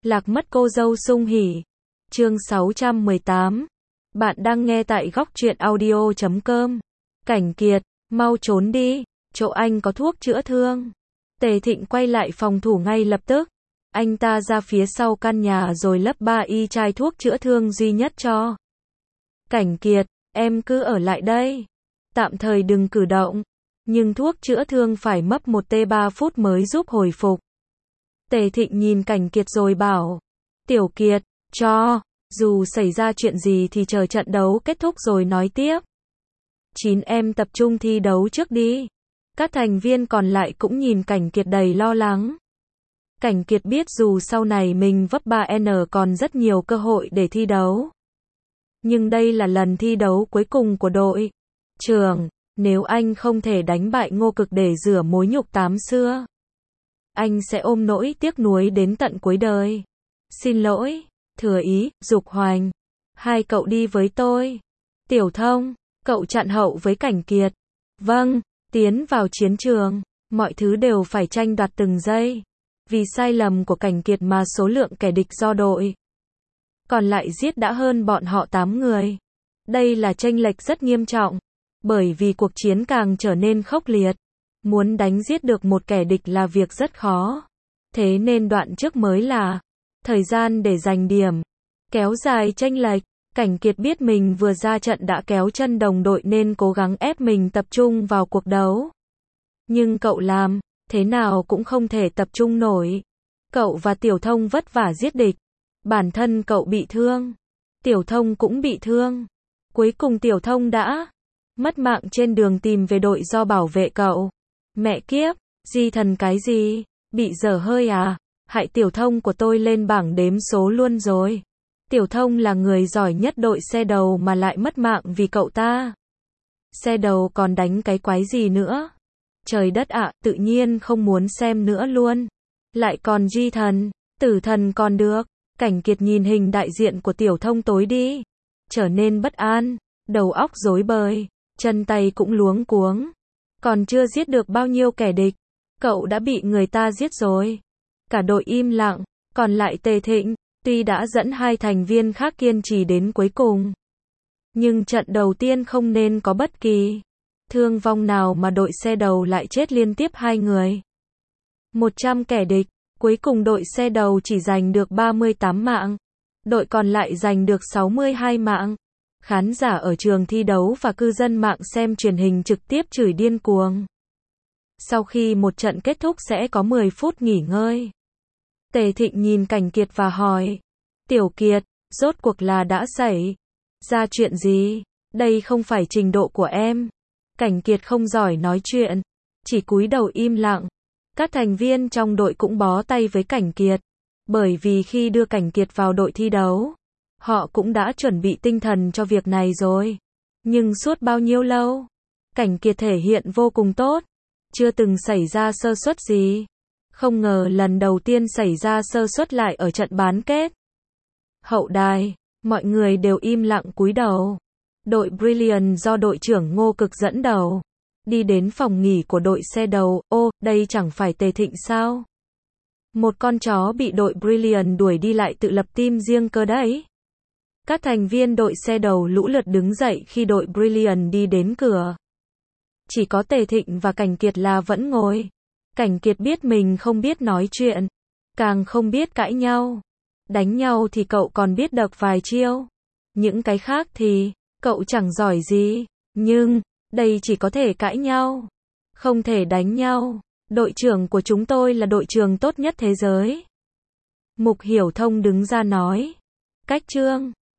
Lạc mất cô dâu sung hỉ. Chương 618. Bạn đang nghe tại góc truyện audio.com. Cảnh Kiệt, mau trốn đi, chỗ anh có thuốc chữa thương. Tề Thịnh quay lại phòng thủ ngay lập tức. Anh ta ra phía sau căn nhà rồi lấp 3 y chai thuốc chữa thương duy nhất cho. Cảnh Kiệt, em cứ ở lại đây. Tạm thời đừng cử động. Nhưng thuốc chữa thương phải mất 1T3 phút mới giúp hồi phục. Tề Thịnh nhìn Cảnh Kiệt rồi bảo. Tiểu Kiệt, cho. Dù xảy ra chuyện gì thì chờ trận đấu kết thúc rồi nói tiếp. 9 em tập trung thi đấu trước đi. Các thành viên còn lại cũng nhìn Cảnh Kiệt đầy lo lắng. Cảnh Kiệt biết dù sau này mình vấp 3N còn rất nhiều cơ hội để thi đấu. Nhưng đây là lần thi đấu cuối cùng của đội trưởng. Nếu anh không thể đánh bại Ngô Cực để rửa mối nhục tám xưa, anh sẽ ôm nỗi tiếc nuối đến tận cuối đời. Xin lỗi, Thừa Ý, Dục Hoành. Hai cậu đi với tôi. Tiểu Thông, cậu chặn hậu với Cảnh Kiệt. Vâng, tiến vào chiến trường, mọi thứ đều phải tranh đoạt từng giây. Vì sai lầm của Cảnh Kiệt mà số lượng kẻ địch do đội còn lại giết đã hơn bọn họ 8 người. Đây là chênh lệch rất nghiêm trọng. Bởi vì cuộc chiến càng trở nên khốc liệt. Muốn đánh giết được một kẻ địch là việc rất khó. Thế nên đoạn trước mới là thời gian để giành điểm. Kéo dài chênh lệch. Cảnh Kiệt biết mình vừa ra trận đã kéo chân đồng đội nên cố gắng ép mình tập trung vào cuộc đấu. Nhưng cậu làm thế nào cũng không thể tập trung nổi. Cậu và Tiểu Thông vất vả giết địch. Bản thân cậu bị thương. Tiểu Thông cũng bị thương. Cuối cùng Tiểu Thông đã mất mạng trên đường tìm về đội do bảo vệ cậu. Mẹ kiếp, di thần cái gì? Bị dở hơi à? Hại Tiểu Thông của tôi lên bảng đếm số luôn rồi. Tiểu Thông là người giỏi nhất đội xe đầu mà lại mất mạng vì cậu ta. Xe đầu còn đánh cái quái gì nữa? Trời đất ạ, tự nhiên không muốn xem nữa luôn. Lại còn di thần, tử thần còn được. Cảnh Kiệt nhìn hình đại diện của Tiểu Thông tối đi. Trở nên bất an, đầu óc rối bời, chân tay cũng luống cuống. Còn chưa giết được bao nhiêu kẻ địch, cậu đã bị người ta giết rồi. Cả đội im lặng, còn lại Tề Thịnh, tuy đã dẫn 2 thành viên khác kiên trì đến cuối cùng. Nhưng trận đầu tiên không nên có bất kỳ thương vong nào mà đội xe đầu lại chết liên tiếp 2 người. 100 kẻ địch, cuối cùng đội xe đầu chỉ giành được 38 mạng. Đội còn lại giành được 62 mạng. Khán giả ở trường thi đấu và cư dân mạng xem truyền hình trực tiếp chửi điên cuồng. Sau khi một trận kết thúc sẽ có 10 phút nghỉ ngơi. Tề Thịnh nhìn Cảnh Kiệt và hỏi. Tiểu Kiệt, rốt cuộc là đã xảy ra chuyện gì? Đây không phải trình độ của em. Cảnh Kiệt không giỏi nói chuyện, chỉ cúi đầu im lặng. Các thành viên trong đội cũng bó tay với Cảnh Kiệt. Bởi vì khi đưa Cảnh Kiệt vào đội thi đấu, họ cũng đã chuẩn bị tinh thần cho việc này rồi. Nhưng suốt bao nhiêu lâu, Cảnh Kiệt thể hiện vô cùng tốt. Chưa từng xảy ra sơ suất gì. Không ngờ lần đầu tiên xảy ra sơ suất lại ở trận bán kết. Hậu đài, mọi người đều im lặng cúi đầu. Đội Brilliant do đội trưởng Ngô Cực dẫn đầu. Đi đến phòng nghỉ của đội xe đầu. Ô, đây chẳng phải Tề Thịnh sao? Một con chó bị đội Brilliant đuổi đi lại tự lập team riêng cơ đấy. Các thành viên đội xe đầu lũ lượt đứng dậy khi đội Brilliant đi đến cửa. Chỉ có Tề Thịnh và Cảnh Kiệt là vẫn ngồi. Cảnh Kiệt biết mình không biết nói chuyện, càng không biết cãi nhau. Đánh nhau thì cậu còn biết đập vài chiêu. Những cái khác thì cậu chẳng giỏi gì. Nhưng đây chỉ có thể cãi nhau, không thể đánh nhau. Đội trưởng của chúng tôi là đội trưởng tốt nhất thế giới. Mục Hiểu Thông đứng ra nói. Cách chương